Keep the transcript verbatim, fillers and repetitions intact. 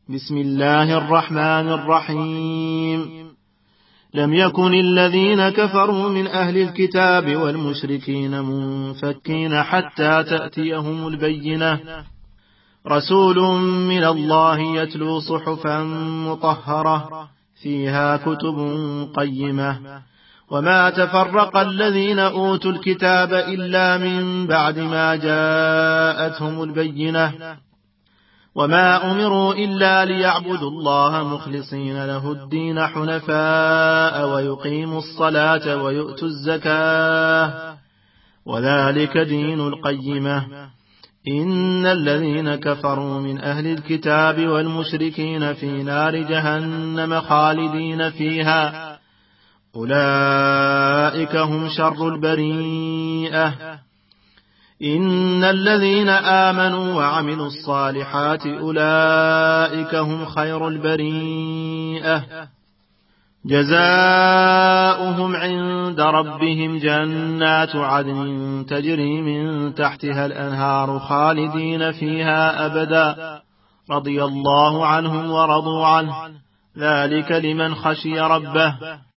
بسم الله الرحمن الرحيم. لم يكن الذين كفروا من أهل الكتاب والمشركين منفكين حتى تأتيهم البينة، رسول من الله يتلو صحفا مطهرة فيها كتب قيمة، وما تفرق الذين أوتوا الكتاب إلا من بعد ما جاءتهم البينة، وما أمروا إلا ليعبدوا الله مخلصين له الدين حنفاء ويقيموا الصلاة ويؤتوا الزكاة وذلك دين القيمة. إن الذين كفروا من أهل الكتاب والمشركين في نار جهنم خالدين فيها أولئك هم شر البريئة. إن الذين آمنوا وعملوا الصالحات أولئك هم خير البريئة، جزاؤهم عند ربهم جنات عدن تجري من تحتها الأنهار خالدين فيها أبدا، رضي الله عنهم ورضوا عنه، ذلك لمن خشي ربه.